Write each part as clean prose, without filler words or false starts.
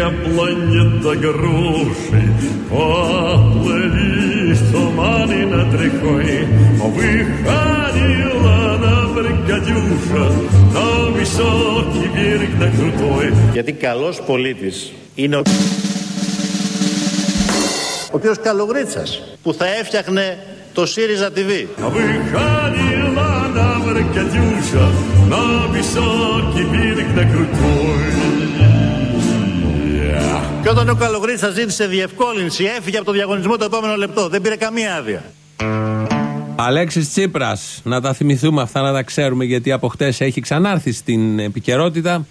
планета грошей поплыли туманы над рекой. Выходила на бригадюша на высокий берег, на крутой. Γιατί καλός πολίτης είναι ο κ. Καλογρίτσας που θα έφτιαχνε το ΣΥΡΙΖΑ TV. Выходила на бригадюша на высокий берег, на крутой. Και όταν ο Καλογρίτσας ζήτησε διευκόλυνση, έφυγε από το διαγωνισμό το επόμενο λεπτό. Δεν πήρε καμία άδεια. Αλέξης Τσίπρας, να τα θυμηθούμε αυτά, να τα ξέρουμε, γιατί από χτες έχει ξανάρθει στην επικαιρότητα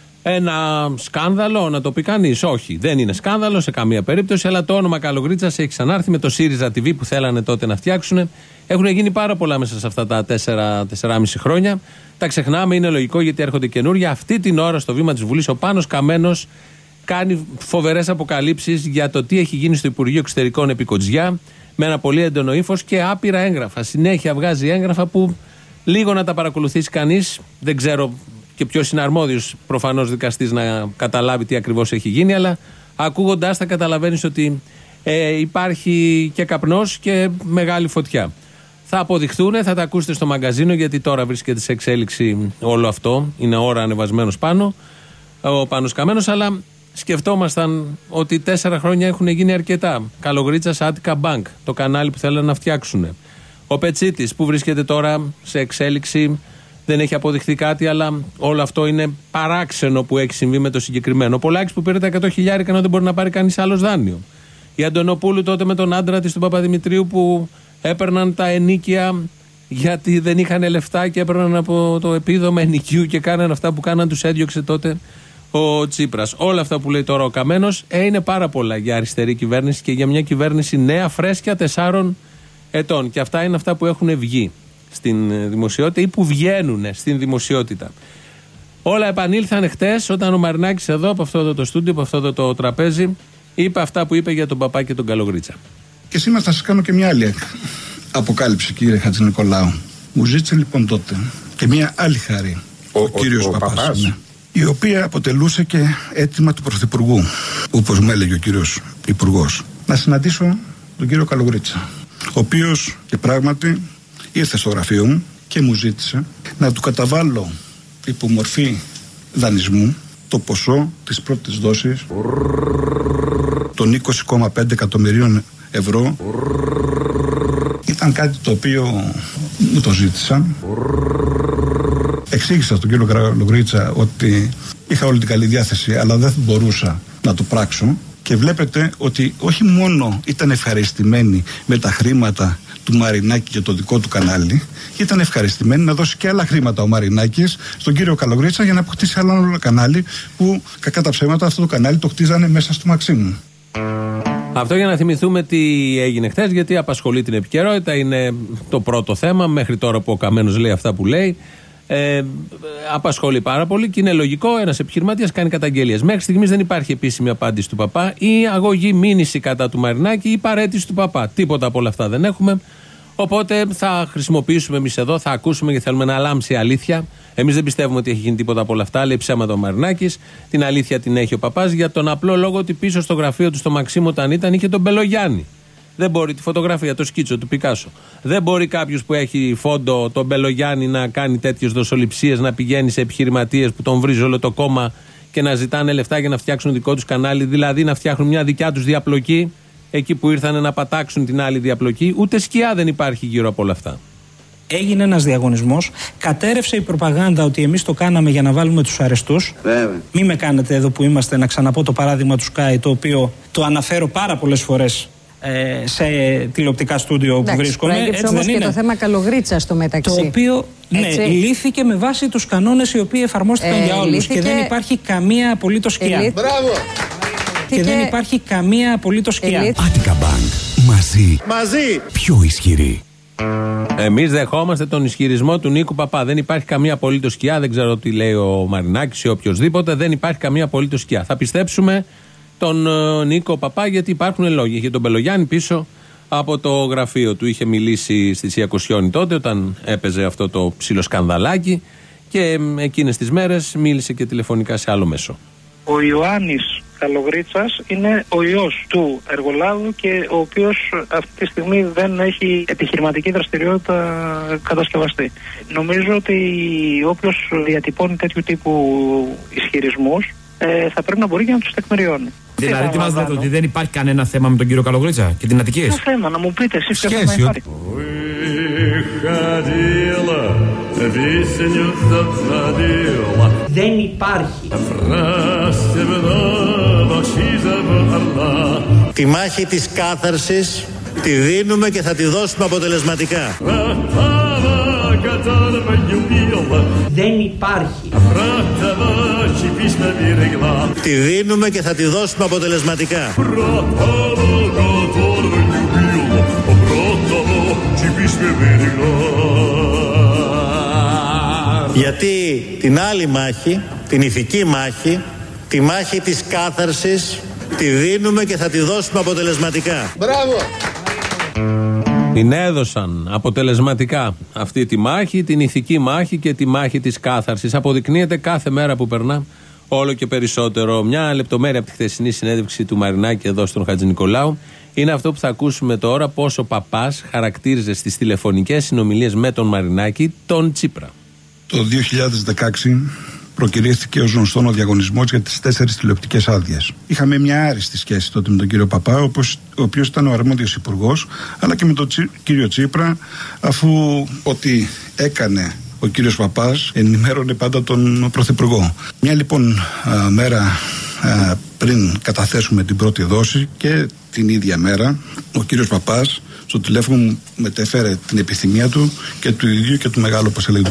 ένα σκάνδαλο, να το πει κανείς. Όχι, δεν είναι σκάνδαλο σε καμία περίπτωση, αλλά το όνομα Καλογρίτσας έχει ξανάρθει με το ΣΥΡΙΖΑ TV που θέλανε τότε να φτιάξουν. Έχουν γίνει πάρα πολλά μέσα σε αυτά τα 4,5 χρόνια. Τα ξεχνάμε, είναι λογικό γιατί έρχονται καινούρια. Αυτή την ώρα στο βήμα της Βουλής ο Πάνος Καμένος κάνει φοβερές αποκαλύψεις για το τι έχει γίνει στο Υπουργείο Εξωτερικών επί Κοτζιά, με ένα πολύ έντονο ύφος και άπειρα έγγραφα. Συνέχεια βγάζει έγγραφα που λίγο να τα παρακολουθήσει κανείς. Δεν ξέρω και ποιος είναι αρμόδιος, προφανώς δικαστής, να καταλάβει τι ακριβώς έχει γίνει, αλλά ακούγοντάς τα καταλαβαίνεις ότι υπάρχει και καπνός και μεγάλη φωτιά. Θα αποδειχθούν, θα τα ακούσετε στο μαγκαζίνο, γιατί τώρα βρίσκεται σε εξέλιξη όλο αυτό. Είναι ώρα ανεβασμένος πάνω ο Πάνος Καμένος, αλλά σκεφτόμασταν ότι 4 χρόνια έχουν γίνει αρκετά. Καλογρίτσας Attica Bank, το κανάλι που θέλουν να φτιάξουν. Ο Πετσίτης που βρίσκεται τώρα σε εξέλιξη, δεν έχει αποδειχθεί κάτι, αλλά όλο αυτό είναι παράξενο που έχει συμβεί με το συγκεκριμένο. Ο Πολάκης που πήρε τα 100.000 ενώ δεν μπορεί να πάρει κανείς άλλος δάνειο. Η Αντωνοπούλου τότε με τον άντρα της, τον Παπαδημητρίου, που έπαιρναν τα ενίκια γιατί δεν είχαν λεφτά και έπαιρναν από το επίδομα ενοικίου και κάναν αυτά που κάναν, τους έδιωξε τότε ο Τσίπρας. Όλα αυτά που λέει τώρα ο Καμένος είναι πάρα πολλά για αριστερή κυβέρνηση και για μια κυβέρνηση νέα, φρέσκια 4 ετών. Και αυτά είναι αυτά που έχουν βγει στην δημοσιότητα ή που βγαίνουν στην δημοσιότητα. Όλα επανήλθαν χτες όταν ο Μαρινάκης εδώ από αυτό εδώ το στούντιο, από αυτό εδώ το τραπέζι, είπε αυτά που είπε για τον Παπά και τον Καλογρίτσα. Και σήμερα θα σας κάνω και μια άλλη αποκάλυψη, κύριε Χατζηνικολάου. Μου ζήτησε λοιπόν τότε και μια άλλη χάρη ο κύριος Παπάς. Ναι, η οποία αποτελούσε και αίτημα του Πρωθυπουργού, όπως μου έλεγε ο κύριος Υπουργός, να συναντήσω τον κύριο Καλογρίτσα, ο οποίος και πράγματι ήρθε στο γραφείο μου και μου ζήτησε να του καταβάλω υπό μορφή δανεισμού το ποσό της πρώτης δόσης των 20,5 εκατομμυρίων ευρώ. Ήταν κάτι το οποίο μου το ζήτησαν. Εξήγησα στον κύριο Καλογρίτσα ότι είχα όλη την καλή διάθεση, αλλά δεν μπορούσα να το πράξω. Και βλέπετε ότι όχι μόνο ήταν ευχαριστημένοι με τα χρήματα του Μαρινάκη για το δικό του κανάλι, ήταν ευχαριστημένοι να δώσει και άλλα χρήματα ο Μαρινάκης στον κύριο Καλογρίτσα για να αποκτήσει άλλο κανάλι, που κακά τα ψέματα αυτό το κανάλι το χτίζανε μέσα στο Μαξίμου. Αυτό για να θυμηθούμε τι έγινε χθες, γιατί απασχολεί την επικαιρότητα, είναι το πρώτο θέμα μέχρι τώρα που ο Καμένος λέει αυτά που λέει. Απασχολεί πάρα πολύ και είναι λογικό ένας επιχειρηματίας κάνει καταγγελίες. Μέχρι στιγμής δεν υπάρχει επίσημη απάντηση του Παπά ή αγωγή μήνυση κατά του Μαρινάκη ή παραίτηση του Παπά. Τίποτα από όλα αυτά δεν έχουμε. Οπότε θα χρησιμοποιήσουμε εμείς εδώ, θα ακούσουμε και θέλουμε να λάμψει η αλήθεια. Εμείς δεν πιστεύουμε ότι έχει γίνει τίποτα από όλα αυτά. Λέει ψέματα ο Μαρινάκης. Την αλήθεια την έχει ο Παπάς, για τον απλό λόγο ότι πίσω στο γραφείο του στο Μαξίμου όταν ήταν είχε τον Μπελογιάννη. Δεν μπορεί τη φωτογραφία, το σκίτσο του Πικάσο. Δεν μπορεί κάποιος που έχει φόντο τον Μπελογιάννη να κάνει τέτοιες δοσοληψίες, να πηγαίνει σε επιχειρηματίες που τον βρίζει όλο το κόμμα και να ζητάνε λεφτά για να φτιάξουν δικό τους κανάλι, δηλαδή να φτιάχνουν μια δικιά τους διαπλοκή, εκεί που ήρθαν να πατάξουν την άλλη διαπλοκή. Ούτε σκιά δεν υπάρχει γύρω από όλα αυτά. Έγινε ένας διαγωνισμός, κατέρευσε η προπαγάνδα ότι εμείς το κάναμε για να βάλουμε τους αρεστούς. Μη με κάνετε εδώ που είμαστε να ξαναπώ το παράδειγμα του Sky, το οποίο το αναφέρω πάρα πολλές φορές σε τηλεοπτικά στούντιο που βρίσκομαι. Έτσι όμως και το θέμα Καλογρίτσα στο μεταξύ. Το οποίο λύθηκε με βάση τους κανόνες οι οποίοι εφαρμόστηκαν για όλους και δεν υπάρχει καμία απολύτως σκιά. Μπράβο! Και δεν υπάρχει καμία απολύτως σκιά. Attica Bank. Μαζί. Πιο ισχυρή. Εμείς δεχόμαστε τον ισχυρισμό του Νίκου Παπά. Δεν υπάρχει καμία απολύτως σκιά. Δεν ξέρω τι λέει ο Μαρινάκης ή οποιοδήποτε. Δεν υπάρχει καμία απολύτως σκιά. Θα πιστέψουμε τον Νίκο Παπά γιατί υπάρχουν λόγοι. Είχε τον Μπελογιάννη πίσω από το γραφείο του. Είχε μιλήσει στη Θεία Κοσιόνη τότε όταν έπαιζε αυτό το ψιλοσκανδαλάκι και εκείνες τις μέρες μίλησε και τηλεφωνικά σε άλλο μέσο. Ο Ιωάννης Καλογρίτσας είναι ο ιός του εργολάβου και ο οποίος αυτή τη στιγμή δεν έχει επιχειρηματική δραστηριότητα κατασκευαστή. Νομίζω ότι όποιος διατυπώνει τέτοιου τύπου ισχυρισμούς θα πρέπει να μπορεί και να τους τεκμηριώνει. Δηλαδή τι μας λέτε, ότι δεν υπάρχει κανένα θέμα με τον κύριο Καλογρίτσα και την Αττικής? Ποιο θέμα, να μου πείτε εσείς ποιο θέμα υπάρχει. Δεν υπάρχει. Τη μάχη της κάθαρσης τη δίνουμε και θα τη δώσουμε αποτελεσματικά. Δεν υπάρχει. Τη δίνουμε και θα τη δώσουμε αποτελεσματικά. Γιατί την άλλη μάχη, την ηθική μάχη, τη μάχη της κάθαρσης, τη δίνουμε και θα τη δώσουμε αποτελεσματικά. Μπράβο! Την έδωσαν αποτελεσματικά αυτή τη μάχη, την ηθική μάχη και τη μάχη της κάθαρσης. Αποδεικνύεται κάθε μέρα που περνά όλο και περισσότερο. Μια λεπτομέρεια από τη χθεσινή συνέντευξη του Μαρινάκη εδώ στον Χατζηνικολάου είναι αυτό που θα ακούσουμε τώρα, πώς ο παπάς χαρακτήριζε στις τηλεφωνικές συνομιλίες με τον Μαρινάκη τον Τσίπρα. Το 2016 προκηρύχθηκε ως γνωστόν ο διαγωνισμός για τις 4 τηλεοπτικές άδειες. Είχαμε μια άριστη σχέση τότε με τον κύριο Παπά, ο οποίος ήταν ο αρμόδιος υπουργός, αλλά και με τον κύριο Τσίπρα, αφού ό,τι έκανε ο κύριος Παπάς ενημέρωνε πάντα τον Πρωθυπουργό. Μια λοιπόν μέρα πριν καταθέσουμε την πρώτη δόση και την ίδια μέρα ο κύριος Παπάς στο τηλέφωνο μου μετέφερε την επιθυμία του και του ιδίου και του μεγάλου πασελέγου του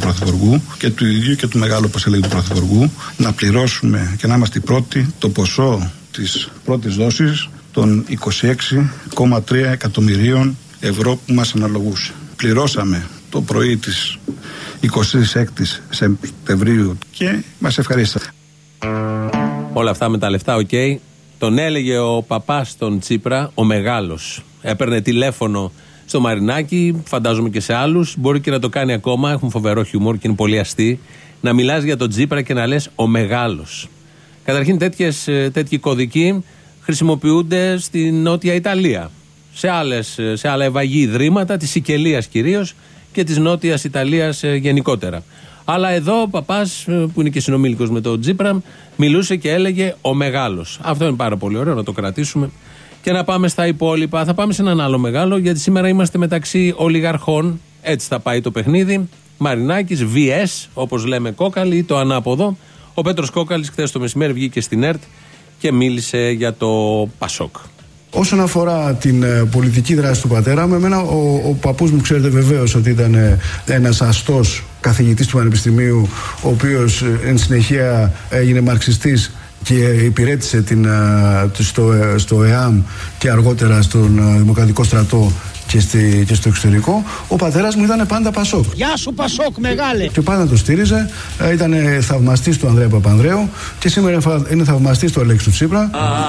Πρωθυπουργού να πληρώσουμε και να είμαστε οι πρώτοι το ποσό της πρώτης δόσης των 26,3 εκατομμυρίων ευρώ που μας αναλογούσε. Πληρώσαμε το πρωί της 26ης Σεπτεμβρίου και μας ευχαρίστησε. Όλα αυτά με τα λεφτά, οκ. Τον έλεγε ο παπάς στον Τσίπρα ο μεγάλος. Έπαιρνε τηλέφωνο στο Μαρινάκη, φαντάζομαι και σε άλλους. Μπορεί και να το κάνει ακόμα, έχουν φοβερό χιούμορ και είναι πολύ αστεί. Να μιλάς για τον Τσίπρα και να λες ο μεγάλος. Καταρχήν τέτοιοι κωδικοί χρησιμοποιούνται στη Νότια Ιταλία. Σε άλλα ευαγή ιδρύματα, της Σικελίας κυρίως και της Νότιας Ιταλίας γενικότερα. Αλλά εδώ ο παπάς, που είναι και συνομήλικος με τον Τσίπρα, μιλούσε και έλεγε ο μεγάλος. Αυτό είναι πάρα πολύ ωραίο να το κρατήσουμε και να πάμε στα υπόλοιπα. Θα πάμε σε έναν άλλο μεγάλο, γιατί σήμερα είμαστε μεταξύ ολιγαρχών. Έτσι θα πάει το παιχνίδι. Μαρινάκης, VS, όπως λέμε Κόκαλη, ή το ανάποδο. Ο Πέτρος Κόκαλης χθες το μεσημέρι βγήκε στην ΕΡΤ και μίλησε για το Πασόκ. Όσον αφορά την πολιτική δράση του πατέρα μου, εμένα ο παππούς μου, ξέρετε βεβαίως ότι ήταν ένας αστός καθηγητής του Πανεπιστημίου, ο οποίος εν συνεχεία έγινε μαρξιστής και υπηρέτησε στο ΕΑΜ και αργότερα στον Δημοκρατικό Στρατό και στο εξωτερικό. Ο πατέρας μου ήταν πάντα Πασόκ. Γεια σου Πασόκ μεγάλε! Και πάντα το στήριζε. Ήταν θαυμαστής του Ανδρέα Παπανδρέου και σήμερα είναι θαυμαστής του Αλέξη του Τσίπρα.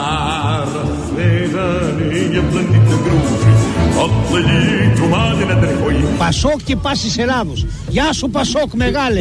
Πασόκ και πάσης Ελλάδος. Γεια σου Πασόκ μεγάλε!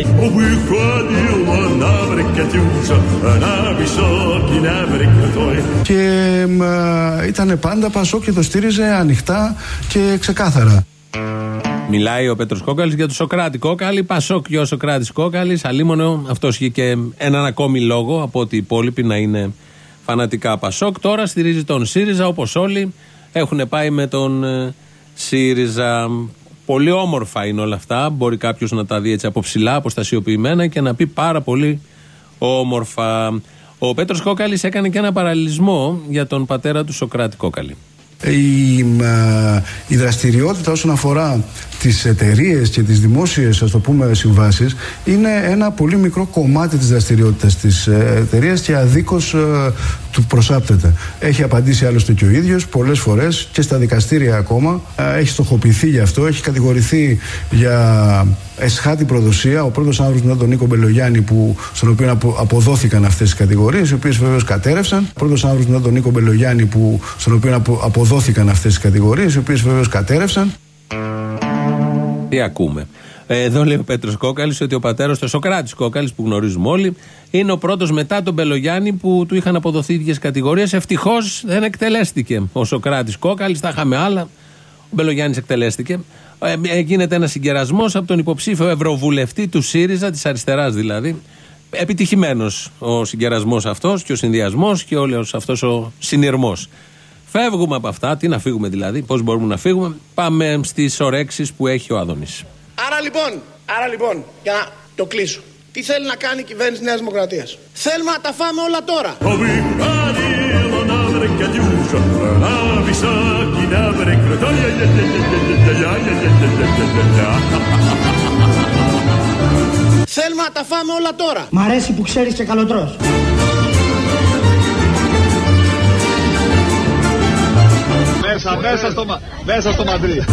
Και ήταν πάντα Πασόκ και το στήριζε ανοιχτά και ξεκάθαρα. Μιλάει ο Πέτρος Κόκαλης για τον Σοκράτη Κόκαλη, Πασόκ και ο Σοκράτης Κόκαλης. Αλίμονο, αυτός είχε και έναν ακόμη λόγο από ότι οι υπόλοιποι να είναι φανατικά Πασόκ. Τώρα στηρίζει τον ΣΥΡΙΖΑ, όπως όλοι έχουν πάει με τον ΣΥΡΙΖΑ. Πολύ όμορφα είναι όλα αυτά. Μπορεί κάποιος να τα δει έτσι από ψηλά, αποστασιοποιημένα και να πει πάρα πολύ όμορφα. Ο Πέτρος Κόκαλης έκανε και ένα παραλληλισμό για τον πατέρα του Σοκράτη Κόκαλη. Η δραστηριότητα όσον αφορά τις εταιρείες και τις δημόσιες, ας το πούμε, συμβάσεις είναι ένα πολύ μικρό κομμάτι της δραστηριότητας της εταιρείας και αδίκως του προσάπτεται. Έχει απαντήσει άλλωστε και ο ίδιος πολλές φορές και στα δικαστήρια ακόμα. Έχει στοχοποιηθεί γι' αυτό, έχει κατηγορηθεί για εσχάτη προδοσία. Ο πρώτος άνθρωπος μετά τον Νίκο Μπελογιάννη, στον οποίο αποδόθηκαν αυτές τις κατηγορίες, οι οποίες βεβαίως κατέρευσαν. Πρώτος άνθρωπος μετά τον Νίκο Μπελογιάννη, στον οποίο αποδόθηκαν αυτές τις κατηγορίες, οι οποίες βεβαίως κατέρευσαν. Τι ακούμε. Εδώ λέει ο Πέτρος Κόκαλης ότι ο πατέρας του Σοκράτης Κόκαλης, που γνωρίζουμε όλοι, είναι ο πρώτος μετά τον Μπελογιάννη που του είχαν αποδοθεί ίδιες κατηγορίες. Ευτυχώς δεν εκτελέστηκε ο Σοκράτης Κόκαλης, θα είχαμε άλλα. Ο Μπελογιάννης εκτελέστηκε. Γίνεται ένας συγκερασμός από τον υποψήφιο ευρωβουλευτή του ΣΥΡΙΖΑ, της αριστεράς δηλαδή. Επιτυχημένος ο συγκερασμός αυτός και ο συνδυασμός και όλος αυτός ο συνειρμός. Φεύγουμε από αυτά. Τι να φύγουμε δηλαδή, πώς μπορούμε να φύγουμε? Πάμε στις ορέξεις που έχει ο Άδωνης. Άρα λοιπόν, για να το κλείσω. Τι θέλει να κάνει η κυβέρνηση Νέας Δημοκρατίας? Θέλουμε να τα φάμε όλα τώρα. Θέλουμε να τα φάμε όλα τώρα. Μ' αρέσει που ξέρεις και καλοτρός. Μέσα στο Μαδρί.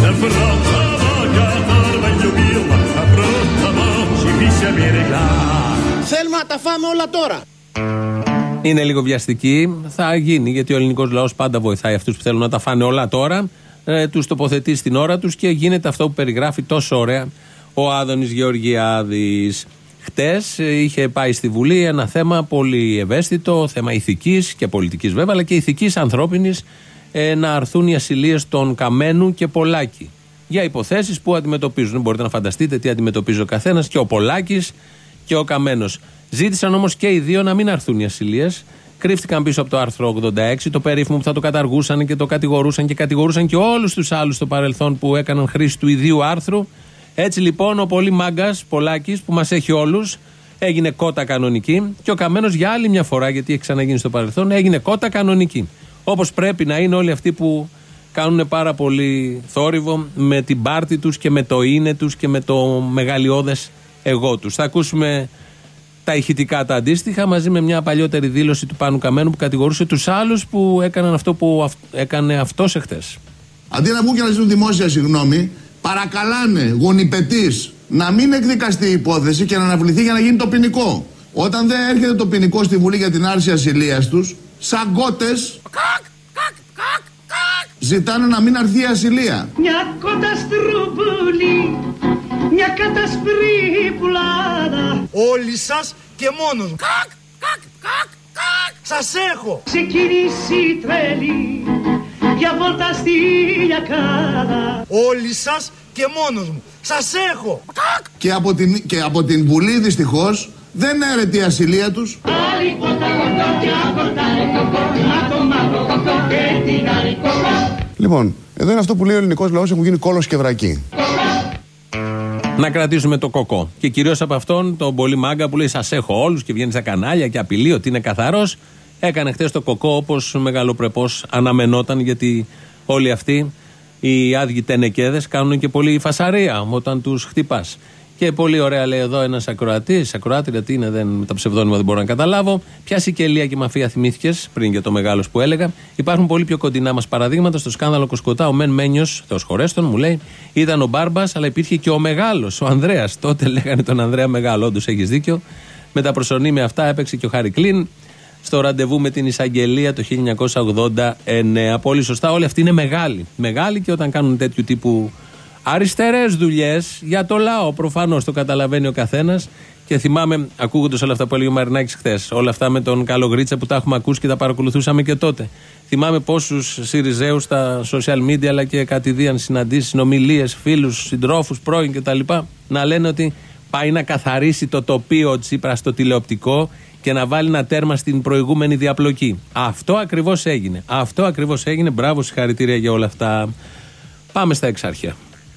Θέλουμε να τα φάμε όλα τώρα. Είναι λίγο βιαστική, θα γίνει, γιατί ο ελληνικός λαός πάντα βοηθάει αυτούς που θέλουν να τα φάνε όλα τώρα, τους τοποθετεί στην ώρα τους και γίνεται αυτό που περιγράφει τόσο ωραία ο Άδωνης Γεωργιάδης. Χτες είχε πάει στη Βουλή ένα θέμα πολύ ευαίσθητο, θέμα ηθικής και πολιτικής βέβαια, αλλά και ηθικής ανθρώπινης, να αρθούν οι ασυλίες των Καμένου και Πολάκη για υποθέσεις που αντιμετωπίζουν. Μπορείτε να φανταστείτε τι αντιμετωπίζει ο καθένας, και ο Πολάκης και ο Καμένος. Ζήτησαν όμως και οι δύο να μην αρθούν οι ασυλίες. Κρύφτηκαν πίσω από το άρθρο 86, το περίφημο που θα το καταργούσαν και το κατηγορούσαν και όλους τους άλλους στο παρελθόν που έκαναν χρήση του ιδίου άρθρου. Έτσι λοιπόν ο πολύ μάγκας Πολάκης, που μας έχει όλους, έγινε κότα κανονική, και ο Καμένος για άλλη μια φορά, γιατί έχει ξαναγίνει στο παρελθόν, έγινε κότα κανονική. Όπως πρέπει να είναι όλοι αυτοί που κάνουν πάρα πολύ θόρυβο με την πάρτη τους και με το είναι τους και με το μεγαλειώδες εγώ τους. Θα ακούσουμε τα ηχητικά τα αντίστοιχα μαζί με μια παλιότερη δήλωση του Πάνου Καμένου που κατηγορούσε τους άλλους που έκαναν αυτό που έκανε αυτός εχθές. Αντί να βγουν και να ζητούν δημόσια συγγνώμη, παρακαλάνε γονιπετής να μην εκδικαστεί η υπόθεση και να αναβληθεί για να γίνει το ποινικό. Όταν δεν έρχεται το ποινικό στη Βουλή για την άρση ασυλίας τους, σαν κότες ζητάνε να μην αρθεί η ασυλία. Μια κότα στρουπούλη, μια κατασπρίπουλάδα. Όλοι σας και μόνος μου. Σας έχω ξεκινήσει τρέλη για βόλτα στη Λιακάδα. Όλοι σας και μόνος μου. Σας έχω. Και από την Βουλή δυστυχώς δεν έρεται η ασυλία τους. Λοιπόν, εδώ είναι αυτό που λέει ο ελληνικός λαός, έχουν γίνει κόλος και βρακή. Να κρατήσουμε το κοκό. Και κυρίως από αυτόν τον πολύ μάγκα που λέει σας έχω όλους και βγαίνει στα κανάλια και απειλεί ότι είναι καθαρός. Έκανε χτες το κοκό όπως μεγαλοπρεπώς αναμενόταν, γιατί όλοι αυτοί οι άδειοι τενεκέδες κάνουν και πολύ φασαρία όταν τους χτυπάς. Και πολύ ωραία λέει εδώ ένας ακροατής, ακροάτρια, τι είναι, τα ψευδόνυμα δεν μπορώ να καταλάβω. Ποια σικελία και μαφία θυμήθηκες πριν για το μεγάλος που έλεγα? Υπάρχουν πολύ πιο κοντινά μας παραδείγματα. Στο σκάνδαλο Κοσκοτά, ο Μεν Μένιος, Θεός χωρέστον, μου λέει, ήταν ο Μπάρμπας, αλλά υπήρχε και ο Μεγάλος, ο Ανδρέας. Τότε λέγανε τον Ανδρέα Μεγάλο, όντως έχεις δίκιο. Με τα προσωνύμια αυτά έπαιξε και ο Χάρη Κλίν στο ραντεβού με την εισαγγελία το 1989. Πολύ σωστά, όλοι αυτοί είναι μεγάλοι. Μεγάλοι, και όταν κάνουν τέτοιου τύπου αριστερές δουλειές για το λαό, προφανώς το καταλαβαίνει ο καθένας. Και θυμάμαι, ακούγοντας όλα αυτά που έλεγε ο Μαρινάκης χθες, όλα αυτά με τον Καλογρίτσα που τα έχουμε ακούσει και τα παρακολουθούσαμε και τότε. Θυμάμαι πόσους Συριζέους στα social media αλλά και κατηδίαν συναντήσεις, συνομιλίες, φίλους, συντρόφους, πρώην κτλ. Να λένε ότι πάει να καθαρίσει το τοπίο Τσίπρα στο τηλεοπτικό και να βάλει ένα τέρμα στην προηγούμενη διαπλοκή. Αυτό ακριβώς έγινε. Αυτό ακριβώς έγινε. Μπράβο, συγχαρητήρια για όλα αυτά. Πάμε στα εξάρχεια.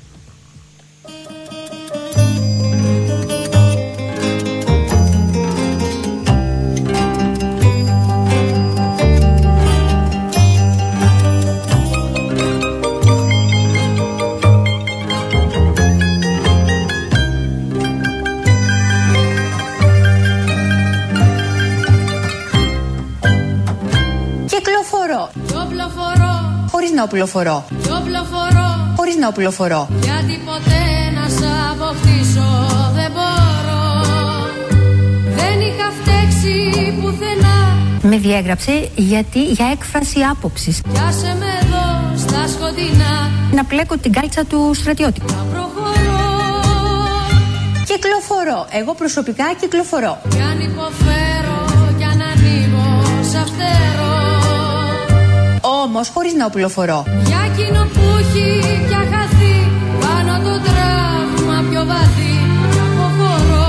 Χωρίς να οπλοφορώ. Χωρίς να οπλοφορώ. Γιατί ποτέ να σ' αποκτήσω δεν μπορώ. Δεν είχα φταίξει πουθενά. Με διέγραψε γιατί για έκφραση άποψης. Πιάσε με εδώ στα σκοτεινά. Να πλέκω την κάλτσα του στρατιώτη. Να προχωρώ. Κυκλοφορώ. Εγώ προσωπικά κυκλοφορώ. Κι αν υποφέρω, κι αν ανοίγω σαν φτερό. Όμως χωρίς να οπλοφορώ. Για εκείνο που έχει πια χαθεί, πάνω το τραύμα πιο βαθύ, αποχωρώ.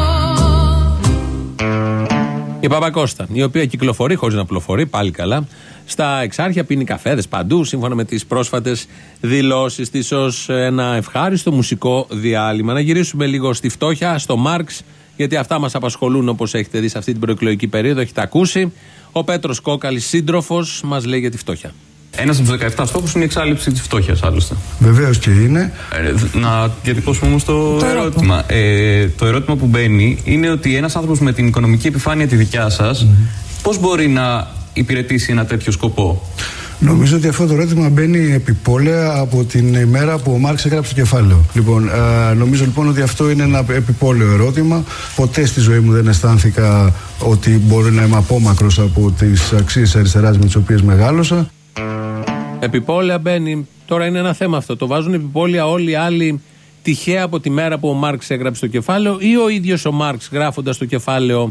Η Παπακώστα, η οποία κυκλοφορεί χωρίς να πλοφορεί, πάλι καλά, στα Εξάρχεια, πίνει καφέδες παντού, σύμφωνα με τις πρόσφατες δηλώσεις της, ως ένα ευχάριστο μουσικό διάλειμμα. Να γυρίσουμε λίγο στη φτώχεια, στο Μάρξ, γιατί αυτά μας απασχολούν, όπως έχετε δει σε αυτή την προεκλογική περίοδο, έχετε ακούσει. Ο Πέτρος Κόκαλης, σύντροφος, μας λέει για τη φτώχεια. Ένας από τους 17 στόχους είναι η εξάλληψη της φτώχειας, άλλωστε. Βεβαίως και είναι. Να διατυπώσουμε όμως το ερώτημα. Το ερώτημα που μπαίνει είναι ότι ένας άνθρωπος με την οικονομική επιφάνεια τη δικιά σας, πώς μπορεί να υπηρετήσει ένα τέτοιο σκοπό? Νομίζω ότι αυτό το ερώτημα μπαίνει επιπόλαια από την ημέρα που ο Μάρξ έγραψε το κεφάλαιο. Λοιπόν, νομίζω λοιπόν ότι αυτό είναι ένα επιπόλαιο ερώτημα. Ποτέ στη ζωή μου δεν αισθάνθηκα ότι μπορεί να είμαι απόμακρος από τις αξίες της αριστεράς με τις οποίες μεγάλωσα. Επιπόλαια μπαίνει. Τώρα είναι ένα θέμα αυτό. Το βάζουν επιπόλαια όλοι οι άλλοι τυχαία από τη μέρα που ο Μάρξ έγραψε το κεφάλαιο, ή ο ίδιος ο Μάρξ, γράφοντας το κεφάλαιο,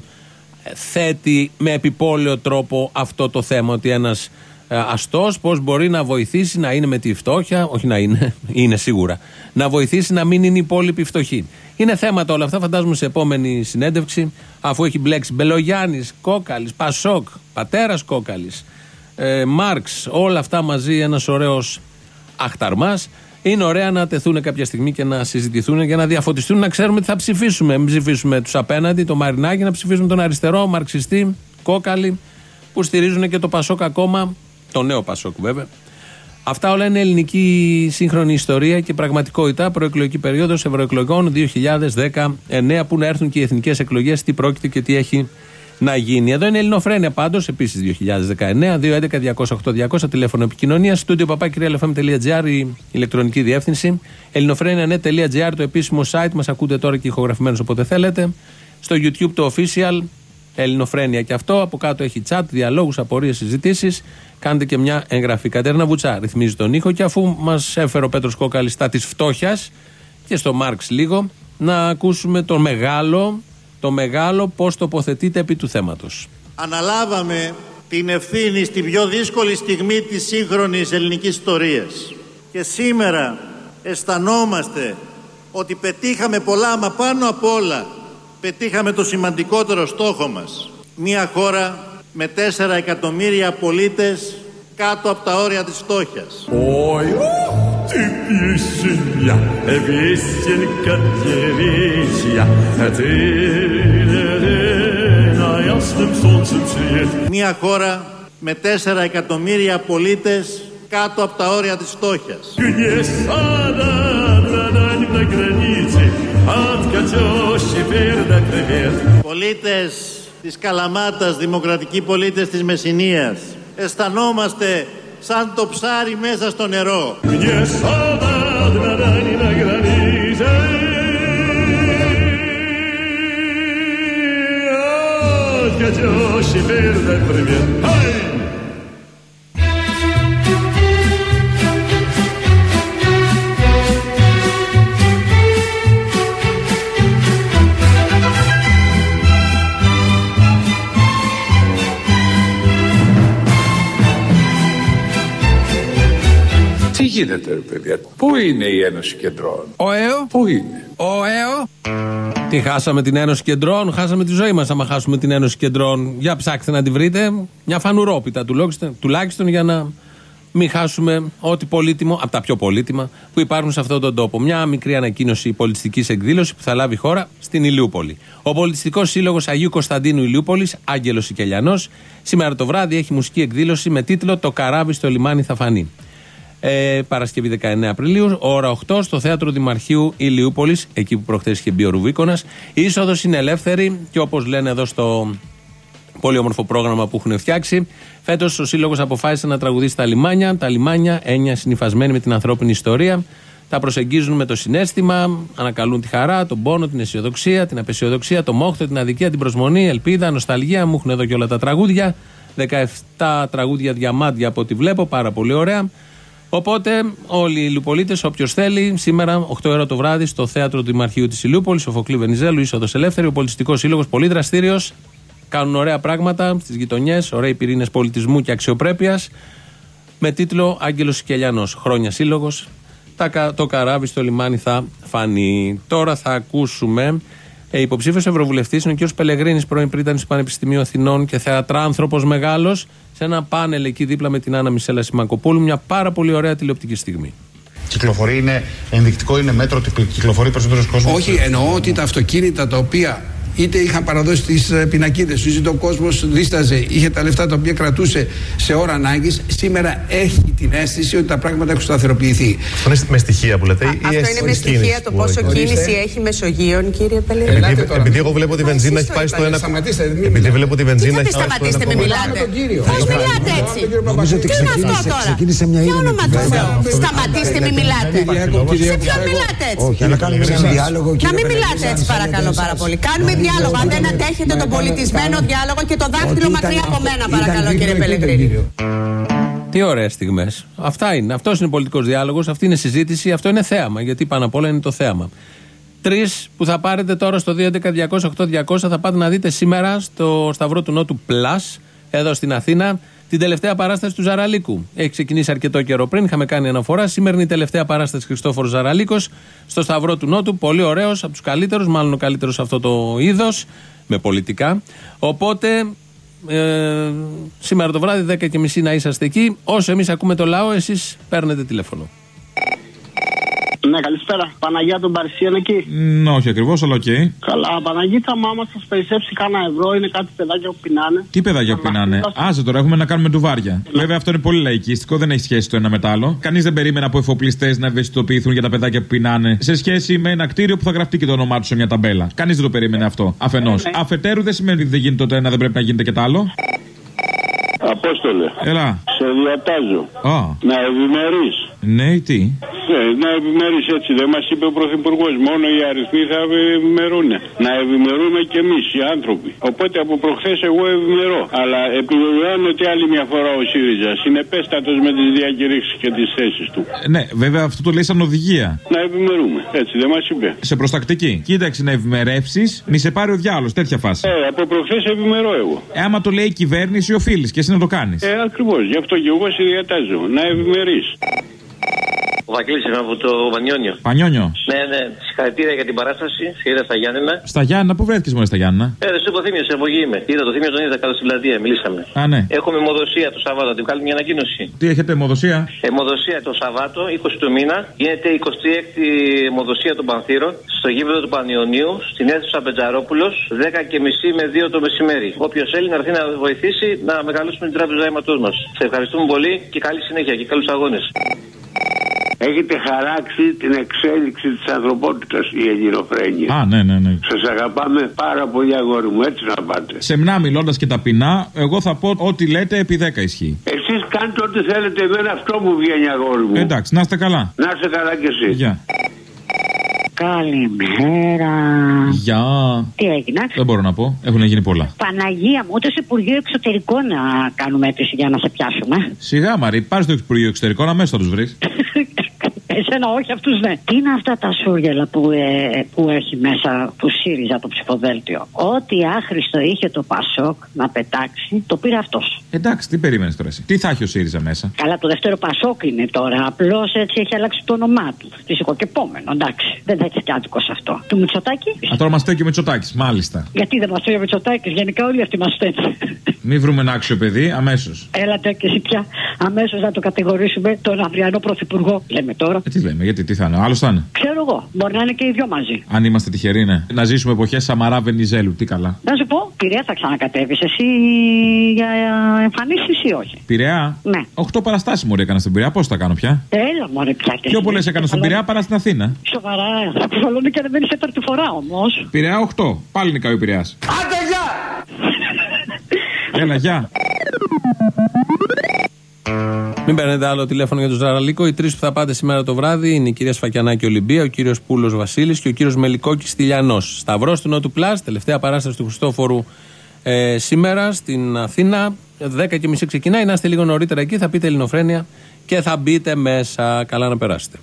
θέτει με επιπόλαιο τρόπο αυτό το θέμα, ότι ένας αστός πώς μπορεί να βοηθήσει να είναι με τη φτώχεια, όχι να είναι, είναι σίγουρα, να βοηθήσει να μην είναι οι υπόλοιποι φτωχοί. Είναι θέματα όλα αυτά, φαντάζομαι σε επόμενη συνέντευξη, αφού έχει μπλέξει Μπελογιάννης, Κόκαλης, Πασόκ, πατέρας Κόκαλης, Μάρξ, όλα αυτά μαζί, ένας ωραίος αχταρμάς. Είναι ωραία να τεθούν κάποια στιγμή και να συζητηθούν για να διαφωτιστούν, να ξέρουμε τι θα ψηφίσουμε. Μην ψηφίσουμε τους απέναντι, το Μαρινάκη, να ψηφίσουμε τον αριστερό, μαρξιστή, Κόκαλη, που στηρίζουν και το Πασόκ ακόμα, το νέο Πασόκ βέβαια. Αυτά όλα είναι ελληνική σύγχρονη ιστορία και πραγματικότητα. Προεκλογική περίοδος ευρωεκλογών 2019, που να έρθουν και οι εθνικές εκλογές, τι πρόκειται και τι έχει να γίνει. Εδώ είναι Ελληνοφρένεια πάντως, επίσης 2019, 211-208-200, τηλέφωνο επικοινωνίας, studio@realfm.gr, η ηλεκτρονική διεύθυνση, ελληνοφρένια.net.gr, το επίσημο site, μας ακούτε τώρα και ηχογραφημένος όποτε θέλετε, στο YouTube το official, Ελληνοφρένεια και αυτό, από κάτω έχει chat, διαλόγους, απορίες, συζητήσεις, κάντε και μια εγγραφή. Κατέρινα Βουτσά ρυθμίζει τον ήχο και αφού μας έφερε ο Πέτρος Κόκαλης στα της φτώχειας και στο Μάρξ λίγο, να ακούσουμε το μεγάλο πώς τοποθετείται επί του θέματος. Αναλάβαμε την ευθύνη στην πιο δύσκολη στιγμή της σύγχρονης ελληνικής ιστορίας και σήμερα αισθανόμαστε ότι πετύχαμε πολλά, μα πάνω απ' όλα πετύχαμε το σημαντικότερο στόχο μας. Μια χώρα με 4 εκατομμύρια πολίτες κάτω από τα όρια της φτώχειας. Ты песня, песенка девичья, ты на ясном солнце цвет. Μια χώρα με 4 εκατομμύρια πολίτες κάτω από τα όρια της φτώχειας. Πολίτες της Καλαμάτας, δημοκρατικοί πολίτες της Μεσσηνίας, αισθανόμαστε σαν το ψάρι μέσα στο νερό. Τι γίνεται ρε παιδιά, πού είναι η Ένωση Κεντρών? Ο ΕΟ. Πού είναι? Ο ΕΟ. Τι χάσαμε την Ένωση Κεντρών, χάσαμε τη ζωή μας άμα χάσουμε την Ένωση Κεντρών. Για ψάξτε να τη βρείτε, μια φανουρόπιτα τουλάχιστον για να μην χάσουμε ό,τι πολύτιμο, από τα πιο πολύτιμα που υπάρχουν σε αυτόν τον τόπο. Μια μικρή ανακοίνωση πολιτιστικής εκδήλωσης που θα λάβει χώρα στην Ηλιούπολη. Ο Πολιτιστικός Σύλλογος Αγίου Κωνσταντίνου Ηλιούπολης, Άγγελος Σικελιανός, σήμερα το βράδυ έχει μουσική εκδήλωση με τίτλο «Το καράβι στο λιμάνι θα φανεί». Παρασκευή 19 Απριλίου, ώρα 8, στο Θέατρο Δημαρχείου Ηλιούπολης, εκεί που προχθές είχε μπει ο Ρουβίκονας. Η είσοδος είναι ελεύθερη και όπως λένε εδώ στο πολύ όμορφο πρόγραμμα που έχουν φτιάξει, φέτος ο Σύλλογος αποφάσισε να τραγουδήσει τα λιμάνια. Τα λιμάνια, έννοια συνυφασμένη με την ανθρώπινη ιστορία, τα προσεγγίζουν με το συναίσθημα, ανακαλούν τη χαρά, τον πόνο, την αισιοδοξία, την απεσιοδοξία, το μόχθο, την αδικία, την προσμονή, ελπίδα, νοσταλγία. Μου έχουν εδώ και όλα τα τραγούδια. 17 τραγούδια διαμάντια από ό,τι βλέπω, πάρα πολύ ωραία. Οπότε, όλοι οι Ηλιοπολίτες, όποιος θέλει, σήμερα 8 ώρα το βράδυ στο θέατρο του Δημαρχείου της Ηλιούπολης, ο Φοκλή Βενιζέλου, είσοδος ελεύθερη, ο Πολιτιστικός Σύλλογος, πολύ δραστήριος. Κάνουν ωραία πράγματα στις γειτονιές, ωραίοι πυρήνες πολιτισμού και αξιοπρέπειας. Με τίτλο Άγγελος Σικελιανός. Χρόνια σύλλογος. Το καράβι στο λιμάνι θα φανεί. Τώρα θα ακούσουμε. Υποψήφιος ευρωβουλευτής είναι ο κ. Πελεγρίνης, πρώην πρίτανης του Πανεπιστημίου Αθηνών και θεατράνθρωπος μεγάλος, σε ένα πάνελ εκεί δίπλα με την Άννα Μισέλα Σιμακοπούλου. Μια πάρα πολύ ωραία τηλεοπτική στιγμή. Κυκλοφορεί, είναι ενδεικτικό, είναι μέτρο ότι κυκλοφορεί περισσότερος κόσμος. Όχι, εννοώ ότι τα αυτοκίνητα τα οποία είτε είχαν παραδώσει τις πινακίδες, είτε ο κόσμος δίσταζε, είχε τα λεφτά τα οποία κρατούσε σε ώρα ανάγκης, σήμερα έχει την αίσθηση ότι τα πράγματα έχουν σταθεροποιηθεί. Αυτό είναι με στοιχεία που λέτε, αυτό είναι με στοιχεία το πόσο κίνηση έχει Μεσογείων, κύριε Πελεγρίνη. Επειδή εγώ βλέπω ότι η βενζίνα έχει πάει στο 1. Επειδή βλέπω ότι η βενζίνα έχει πάει στο 1. Σταματήστε, μην μιλάτε. Πώς μιλάτε έτσι? Νομίζω ότι ξεκίνησε μια ήρεμη κουβέντα. Σταματήστε, μην μιλάτε. Σε ποιον μιλάτε έτσι? Όχι, να κάνουμε ένα διάλογο. Να μην μιλάτε έτσι, παρακαλώ πάρα πολύ. Κάνουμε διάλογο. Αν δεν αντέχετε τον πολιτισμένο διάλογο και το δάχτυλο μακριά από μένα, παρακαλώ, κύριε Πελεγρίνη. Τι ωραίες στιγμές. Αυτά είναι. Αυτός είναι πολιτικός διάλογος, αυτή είναι συζήτηση, αυτό είναι θέαμα. Γιατί πάνω απ' όλα είναι το θέαμα. 3 που θα πάρετε τώρα στο 211-200-8200 θα πάτε να δείτε σήμερα στο Σταυρό του Νότου Plus, εδώ στην Αθήνα, την τελευταία παράσταση του Ζαραλίκου. Έχει ξεκινήσει αρκετό καιρό πριν, είχαμε κάνει αναφορά. Σήμερα είναι η τελευταία παράσταση Χριστόφορος Ζαραλίκος στο Σταυρό του Νότου. Πολύ ωραίος, από τους καλύτερους, μάλλον ο καλύτερος σε αυτό το είδος, με πολιτικά. Οπότε σήμερα το βράδυ 10:30 να είσαστε εκεί. Όσο εμείς ακούμε το λαό, εσείς παίρνετε τηλέφωνο. Ναι, καλησπέρα. Παναγία των Παρισίων εκεί. Όχι ακριβώς, αλλά οκ. Καλά, Παναγίτσα, άμα σας περισσέψει κάνα ευρώ, είναι κάτι παιδάκια που πεινάνε. Τι παιδάκια που πεινάνε? Άσε τώρα, έχουμε να κάνουμε ντουβάρια. Ναι. Βέβαια, αυτό είναι πολύ λαϊκίστικο, δεν έχει σχέση το ένα με το άλλο. Κανείς δεν περίμενε από εφοπλιστές να ευαισθητοποιηθούν για τα παιδάκια που πεινάνε σε σχέση με ένα κτίριο που θα γραφτεί και το όνομά του σε μια ταμπέλα. Κανείς δεν το περίμενε αυτό. Αφενός. Ναι. Αφετέρου, δεν σημαίνει ότι δεν γίνεται το ένα, δεν πρέπει να γίνεται και το άλλο. Απόστολε. Έλα. Σε διατάζω. Να ευημερείς. Ναι, τι? Να ευημερείς έτσι. Δεν μας είπε ο Πρωθυπουργός. Μόνο οι αριθμοί θα ευημερούν. Να ευημερούμε κι εμείς οι άνθρωποι. Οπότε από προχθές εγώ ευημερώ. Αλλά επιβεβαιώνω ότι άλλη μια φορά ο ΣΥΡΙΖΑ είναι πέστατος με τις διακηρύξεις και τις θέσεις του. Ναι, βέβαια αυτό το λέει σαν οδηγία. Να ευημερούμε. Έτσι δεν μας είπε. Σε προστακτική. Κοίταξε να ευημερεύσεις, μη σε πάρει ο διάολος. Τέτοια φάση. Από προχθές ευημερώ εγώ. Άμα το λέει η κυβέρνηση, οφείλεις και εσύ να το κάνεις. Ακριβώς. Γι' αυτό και εγώ σε διατάζω. Να ευημερείς. Ο Βαγγέλης είμαι από το Πανιόνιο. Πανιόνιο. Ναι. Συγχαρητήρια για την παράσταση. Είδα στα Γιάννενα. Στα Γιάννενα, πού βρέθηκες μόλις στα Γιάννενα? Στο υποθύμιο, σε Αιμογή είμαι. Είδα το θύμιο, τον είδα κάτω στην πλατεία, μιλήσαμε. Ναι. Έχουμε αιμοδοσία το Σαββάτο, την βγάλουμε μια ανακοίνωση. Τι έχετε, αιμοδοσία? Αιμοδοσία το Σαββάτο, 20 του μήνα. Γίνεται η 26η αιμοδοσία των Πανθύρων στο γήπεδο του Πανιωνίου, στην αίθουσα Μπετζαρόπουλος, 10:30 με 2 το μεσημέρι. Όποιος θέλει να έρθει να βοηθήσει να μεγαλώσουμε την τράπεζα αίματός μας. Σε ευχαριστούμε πολύ και καλή συνέχεια και καλούς αγώνες. Έχετε χαράξει την εξέλιξη της ανθρωπότητας, η ελληνοφρένεια. Ναι. Σας αγαπάμε πάρα πολύ, αγόρι μου, έτσι να πάτε. Σεμνά μιλώντας και ταπεινά, εγώ θα πω ό,τι λέτε επί 10 ισχύει. Εσείς κάντε ό,τι θέλετε, εμένα αυτό μου βγαίνει, αγόρι μου. Εντάξει, να είστε καλά. Να είστε καλά κι εσείς. Γεια. Καλημέρα. Γεια. Τι έγινε? Δεν μπορώ να πω. Έχουν γίνει πολλά. Παναγία μου, ούτε στο Υπουργείο Εξωτερικών να κάνουμε αίτηση για να σε πιάσουμε. Σιγά, Μαρή, πάρε στο Υπουργείο Εξωτερικών, αμέσως θα τους βρεις. Εσένα όχι, αυτούς ναι. Τι είναι αυτά τα σούργελα που έχει μέσα του ΣΥΡΙΖΑ το ψηφοδέλτιο? Ό,τι άχρηστο είχε το ΠΑΣΟΚ να πετάξει, το πήρε αυτός. Εντάξει, τι περίμενες τώρα εσύ? Τι θα έχει ο ΣΥΡΙΖΑ μέσα? Καλά, το δεύτερο ΠΑΣΟΚ είναι τώρα. Απλώς έτσι έχει αλλάξει το όνομά του. Φυσικό και επόμενο, εντάξει. Δεν θα έχει και άδικο σε αυτό. Του Μητσοτάκη. Τώρα μας στέκει ο Μητσοτάκης, μάλιστα. Γιατί δεν μας στέκει ο Μητσοτάκης? Γενικά όλοι αυτοί μας στέκει. Μην βρούμε ένα άξιο παιδί, αμέσως. Έλατε και εσύ πια. Αμέσως να το κατηγορήσουμε τον αυριανό πρωθυπουργό. Λέμε τώρα. Τι λέμε, γιατί τι θα είναι, άλλος θα είναι. Ξέρω εγώ, μπορεί να είναι και οι δυο μαζί. Αν είμαστε τυχεροί, ναι. Να ζήσουμε εποχές Σαμαρά Βενιζέλου, τι καλά. Να σου πω, Πειραιά θα ξανακατέβεις εσύ για εμφανίσεις ή όχι? Πειραιά? Ναι. 8 παραστάσεις μωρέ έκανα στην Πειραιά, πώς θα κάνω πια? Έλα μωρέ πια. Πιο πολλές έκανα στην Πειραιά παρά στην Αθήνα. Σοβαρά, θα κουβαλώνει και δεν μένεις τέταρτη φορά όμως. Πειραιά 8, πάλι νικάει ο Πειραιάς. Άντε γεια! Έλα, γεια. Μην παίρνετε άλλο τηλέφωνο για τον Ζαραλίκο. Οι 3 που θα πάτε σήμερα το βράδυ είναι η κυρία Σφακιανάκη Ολυμπία, ο κύριος Πούλος Βασίλης και ο κύριος Μελικόκης Τηλιανός. Σταυρός του Νότου Πλάς, τελευταία παράσταση του Χριστόφορου σήμερα στην Αθήνα. 10:30 ξεκινάει. Να είστε λίγο νωρίτερα εκεί, θα πείτε Ελληνοφρένεια και θα μπείτε μέσα. Καλά να περάσετε.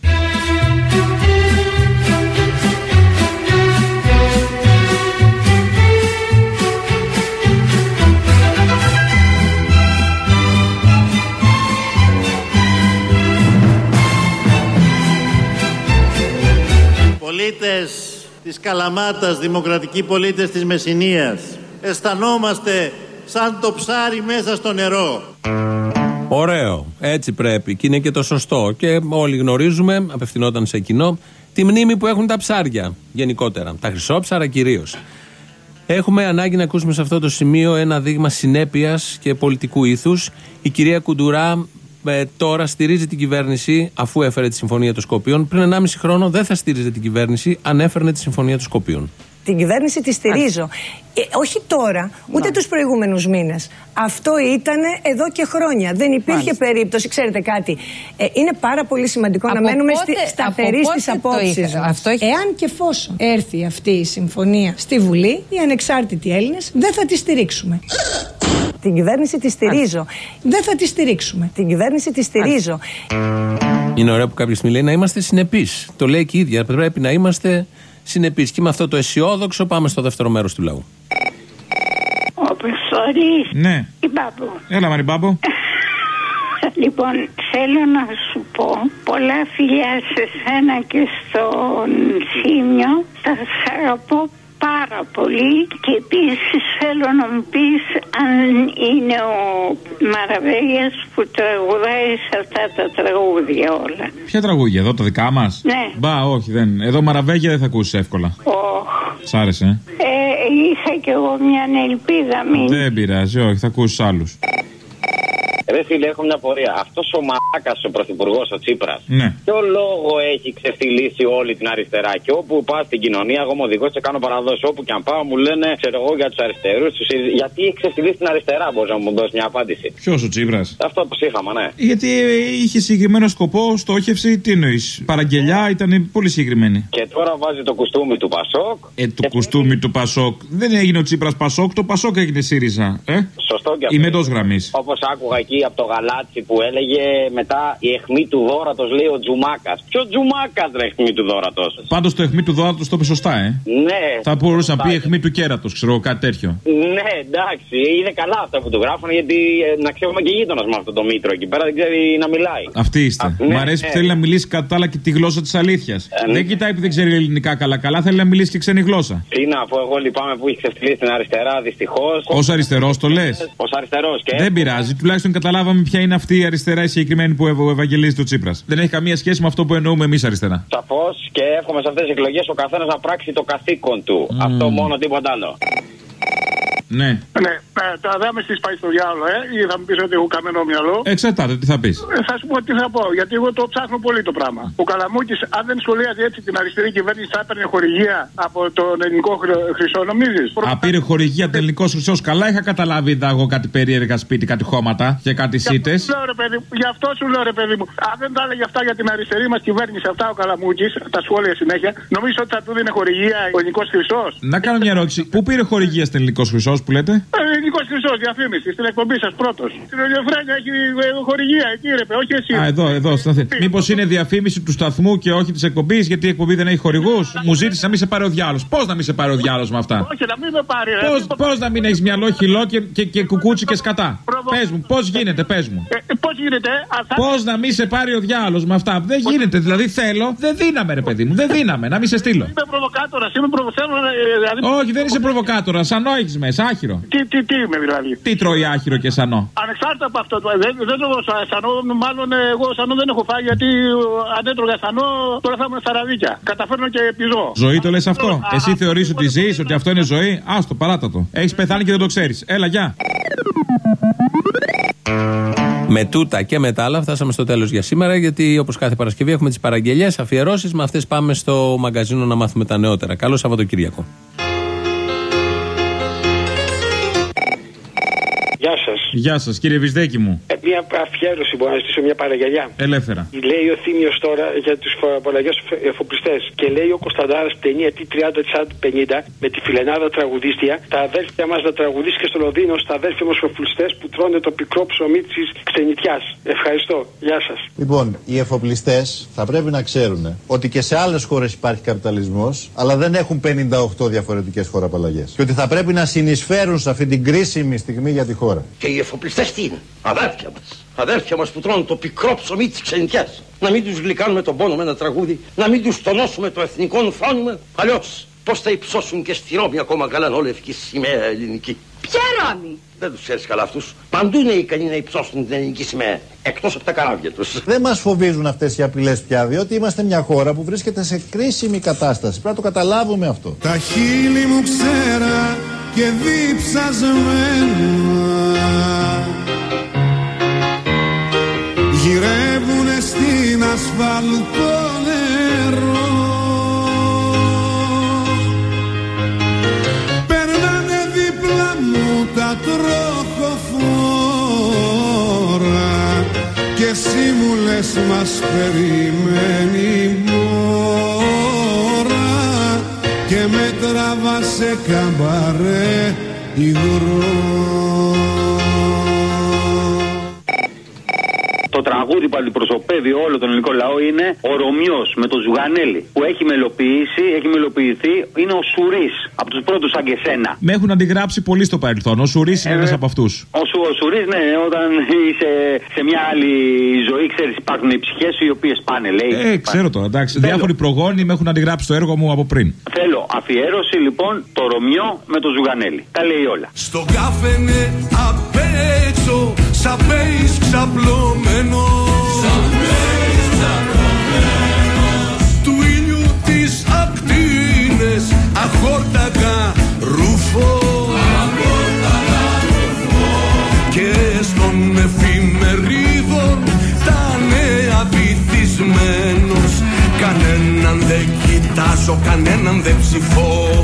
Πολίτες της Καλαμάτας, δημοκρατικοί πολίτες της Μεσσηνίας, αισθανόμαστε σαν το ψάρι μέσα στο νερό. Ωραίο, έτσι πρέπει και είναι και το σωστό και όλοι γνωρίζουμε, απευθυνόταν σε κοινό, τη μνήμη που έχουν τα ψάρια γενικότερα, τα χρυσόψαρα κυρίως. Έχουμε ανάγκη να ακούσουμε σε αυτό το σημείο ένα δείγμα συνέπειας και πολιτικού ήθους. Η κυρία Κουντουρά τώρα στηρίζει την κυβέρνηση αφού έφερε τη Συμφωνία των Σκοπίων. Πριν 1,5 χρόνο δεν θα στήριζε την κυβέρνηση αν έφερνε τη Συμφωνία των Σκοπίων. Την κυβέρνηση τη στηρίζω. Όχι τώρα, ούτε τους προηγούμενους μήνες. Αυτό ήταν εδώ και χρόνια. Δεν υπήρχε περίπτωση. Ξέρετε κάτι, είναι πάρα πολύ σημαντικό να μένουμε σταθεροί στις απόψεις μας. Εάν και εφόσον έρθει αυτή η συμφωνία στη Βουλή, οι ανεξάρτητοι Έλληνες δεν θα τη στηρίξουμε. Την κυβέρνηση τη στηρίζω. Δεν θα τη στηρίξουμε. Την κυβέρνηση τη στηρίζω. Είναι ωραίο που κάποιος μιλάει να είμαστε συνεπείς. Το λέει και η ίδια. Πρέπει να είμαστε συνεπείς. Και με αυτό το αισιόδοξο πάμε στο δεύτερο μέρος του λαού. Ο Πεσόρης. Ναι. Η Μπάμπου. Έλα Μαρή Μπάμπου. Λοιπόν, θέλω να σου πω πολλά φιλιά σε σένα και στον Σίμιο. Θα σ' αγαπώ πάρα πολύ και επίσης θέλω να μου πεις αν είναι ο Μαραβέγιας που τραγουδάει σε αυτά τα τραγούδια όλα. Ποια τραγούδια, εδώ τα δικά μας? Ναι. Μπα, όχι, δεν. Εδώ Μαραβέγια δεν θα ακούσεις εύκολα. Σ' άρεσε? Είχα κι εγώ μια ελπίδα μην. Δεν πειράζει, όχι, θα ακούσεις άλλους. Ρε φίλε, έχω μια πορεία. Αυτός ο μαλάκας ο πρωθυπουργός, ο Τσίπρας, ναι, ποιο λόγο έχει ξεφτυλίσει όλη την αριστερά? Και όπου πάω στην κοινωνία, εγώ είμαι οδηγός και κάνω παραδόσεις. Όπου και αν πάω, μου λένε, ξέρω εγώ, για τους αριστερούς. Γιατί έχει ξεφτυλίσει την αριστερά, μπορεί να μου δώσει μια απάντηση? Ποιος ο Τσίπρας? Αυτό που είχαμε, ναι. Γιατί είχε συγκεκριμένο σκοπό, στόχευση, τι εννοείς? Παραγγελιά ήταν πολύ συγκεκριμένη. Και τώρα βάζει το κουστούμι του Πασόκ. Το κουστούμι του Πασόκ. Δεν έγινε ο Τσίπρας Πασόκ, το Πασόκ έγινε ΣΥΡΙΖΑ. Σωστό και αυτό. Είμαι εντός γραμμής. Όπως άκουγα εκεί από το Γαλάτσι που έλεγε μετά η αιχμή του δώρατος, λέει ο Τζουμάκας. Ποιο Τζουμάκας, ρε, αιχμή του δώρατος? Πάντως το αιχμή του δώρατος το είπε σωστά, Ναι. Θα μπορούσε να πει αιχμή του κέρατος, ξέρω, κάτι τέτοιο. Ναι, εντάξει, είναι καλά αυτά που του γράφουν, γιατί να ξέρουμε και γείτονας με αυτό το Μήτρο εκεί πέρα δεν ξέρει να μιλάει. Αυτή είστε. Μ' αρέσει που θέλει να μιλήσει κατά άλλα και τη γλώσσα της αλήθειας. Δεν κοιτάει που δεν ξέρει ελληνικά καλά-καλά, θέλει να μιλήσει και ξένη γλώσσα. Τι να πω, εγώ λυπάμαι που έχει ξεφτυλίσει την αριστερά, δυστυχώς. Ως αριστερός το λες? Ως αριστερός και. Δεν πειράζει, τουλάχιστον καταλάβαμε ποια είναι αυτή η αριστερά η συγκεκριμένη που ευαγγελίζει το Τσίπρας. Δεν έχει καμία σχέση με αυτό που εννοούμε εμείς αριστερά. Σαφώς, και εύχομαι σε αυτές τις εκλογές ο καθένας να πράξει το καθήκον του. Αυτό μόνο, τίποτα άλλο. Ναι. Ναι, τώρα δεν με στήσει πάει στο διάλογο, ή θα μου πει ότι έχω καμένο μυαλό. Εξαρτάται, τι θα πει. Θα σου πω τι θα πω, γιατί εγώ το ψάχνω πολύ το πράγμα. Ο Καλαμούκης, αν δεν σχολίαζε έτσι την αριστερή κυβέρνηση, θα έπαιρνε χορηγία από τον ελληνικό χρυσό, νομίζεις? Πήρε χορηγία από τον ελληνικό χρυσό. Καλά, είχα καταλάβει εγώ κάτι περίεργα σπίτι, κάτι χώματα και κάτι σίτες. Γι' αυτό σου λέω, ρε παιδί μου, αν δεν τα έλεγε αυτά για την αριστερή μας κυβέρνηση, αυτά ο Καλαμούκης, τα σχόλια συνέχεια, νομίζω ότι θα του δίνει χορηγία ο ελληνικός χρυσός. Να κάνω μια ερώτηση. Πού πήρε χορηγία στην ελληνικό χρυσό που λέτε? Ελληνικός χρυσός, διαφήμιση, στην εκπομπή σας πρώτος. Στην Ελληνοφρένεια έχει χορηγία, εκεί ρε, όχι εσύ. Εδώ, μήπως είναι διαφήμιση του σταθμού και όχι της εκπομπής, γιατί η εκπομπή δεν έχει χορηγούς? Μου ζήτησε να μην σε πάρει ο διάλογος. Πώς να μην σε πάρει ο διάλογος με αυτά? Όχι, να μην με πάρει, ρε. Πώς να μην έχεις μυαλό, χυλό και κουκούτσι και σκατά? Πες μου, πώς γίνεται, πες μου. Πώς γίνεται, πώς να μην σε πάρει ο διάλογος με αυτά? Δεν γίνεται, δηλαδή θέλω, δεν δίναμε ρε παιδί μου, δεν δίναμε, να μην σε στείλω. Είμαι προβοκάτορας, είμαι προβοκάτορας. Όχι, δεν είσαι προβοκάτορας, σανό έχεις μέσα, άχυρο. Τι είμαι δηλαδή? Τι τρώει άχυρο και σανό? Ανεξάρτητα από αυτό, δεν τρώω σανό, μάλλον εγώ σανό δεν έχω φάει, γιατί αν έτρωγα σανό τώρα θα ήμουν στα ραδίκια. Καταφέρνω και πιζώ. Ζωή το λες αυτό? Εσύ θεωρείς ότι ζεις, ότι αυτό είναι ζωή? Άστο, παράτατο. Έχεις πεθάνει και δεν το ξέρεις. Έλα, γεια. Με τούτα και με τα άλλα φτάσαμε στο τέλος για σήμερα, γιατί όπως κάθε Παρασκευή έχουμε τις παραγγελίες, αφιερώσεις. Με αυτές πάμε στο μαγκαζίνο να μάθουμε τα νεότερα. Καλό Σαββατοκύριακο. Γεια σας. Γεια σας, κύριε Βυσδέκη μου. Μια αφιέρωση, μπορώ να στήσω μια παραγγελιά. Ελεύθερα. Λέει ο Θήμιος τώρα για τους φοροαπαλλαγές εφοπλιστές. Και λέει ο Κωνσταντάρας ταινία T30 50 με τη φιλενάδα τραγουδίστρια. Τα αδέρφια μας να τραγουδήσει και στο Λονδίνο στα αδέρφια μας εφοπλιστές που τρώνε το πικρό ψωμί της ξενιτιάς. Ευχαριστώ. Γεια σας. Λοιπόν, οι εφοπλιστές θα πρέπει να ξέρουν ότι και σε άλλες χώρες υπάρχει καπιταλισμός, αλλά δεν έχουν 58 διαφορετικές φοροαπαλλαγές. Και ότι θα πρέπει να συνεισφέρουν σε αυτή την κρίσιμη στιγμή για τη χώρα. Και οι εφοπλιστές τι είναι? Αδέρφια μας. Αδέρφια μας που τρώνε το πικρό ψωμί της ξενιτιάς. Να μην τους γλυκάνουμε τον πόνο με ένα τραγούδι, να μην τους τονώσουμε το εθνικό φρόνημα. Αλλιώς, πώς θα υψώσουν και στη Ρώμη ακόμα γαλανόλευκη σημαία ελληνική? Ποια Ρώμη? Δεν τους ξέρεις καλά αυτούς. Παντού είναι ικανοί να υψώσουν την ελληνική σημαία. Εκτός από τα καράβια τους. Δεν μας φοβίζουν αυτές οι απειλές πια, διότι είμαστε μια χώρα που βρίσκεται σε κρίσιμη κατάσταση. Πρέπει να το καταλάβουμε αυτό. Τα χείλη μου ξέρα και διψασμένα γυρεύουνε στην ασφαλτό νερό. Περνάνε δίπλα μου τα τροχοφόρα και εσύ μου λες μας περιμένει μόρα και με τραβά σε καμπαρέ υγρό. Το τραγούδι που αντιπροσωπεύει όλο τον ελληνικό λαό είναι ο Ρωμιός με το Ζουγανέλη. Που έχει μελοποιηθεί, είναι ο Σουρής. Από τους πρώτους σαν και σένα. Με έχουν αντιγράψει πολύ στο παρελθόν. Ο Σουρής είναι ένας από αυτούς. Ο Σουρής, ναι, όταν είσαι σε μια άλλη ζωή, ξέρεις, υπάρχουν οι ψυχές οι οποίες πάνε, λέει. Ξέρω τώρα, εντάξει. Διάφοροι προγόνοι με έχουν αντιγράψει το έργο μου από πριν. Θέλω αφιέρωση λοιπόν το Ρωμιό με το Ζουγανέλη. Τα λέει όλα. Στο κάφενε απ' έξω, σαπέις ξαπλωμένος. Του ήλιου τις ακτίνες αχόρτακα ρούφο. Και στον εφημερίδων τα νέα βυθισμένος. Κανέναν δεν κοιτάζω, κανέναν δεν ψηφώ.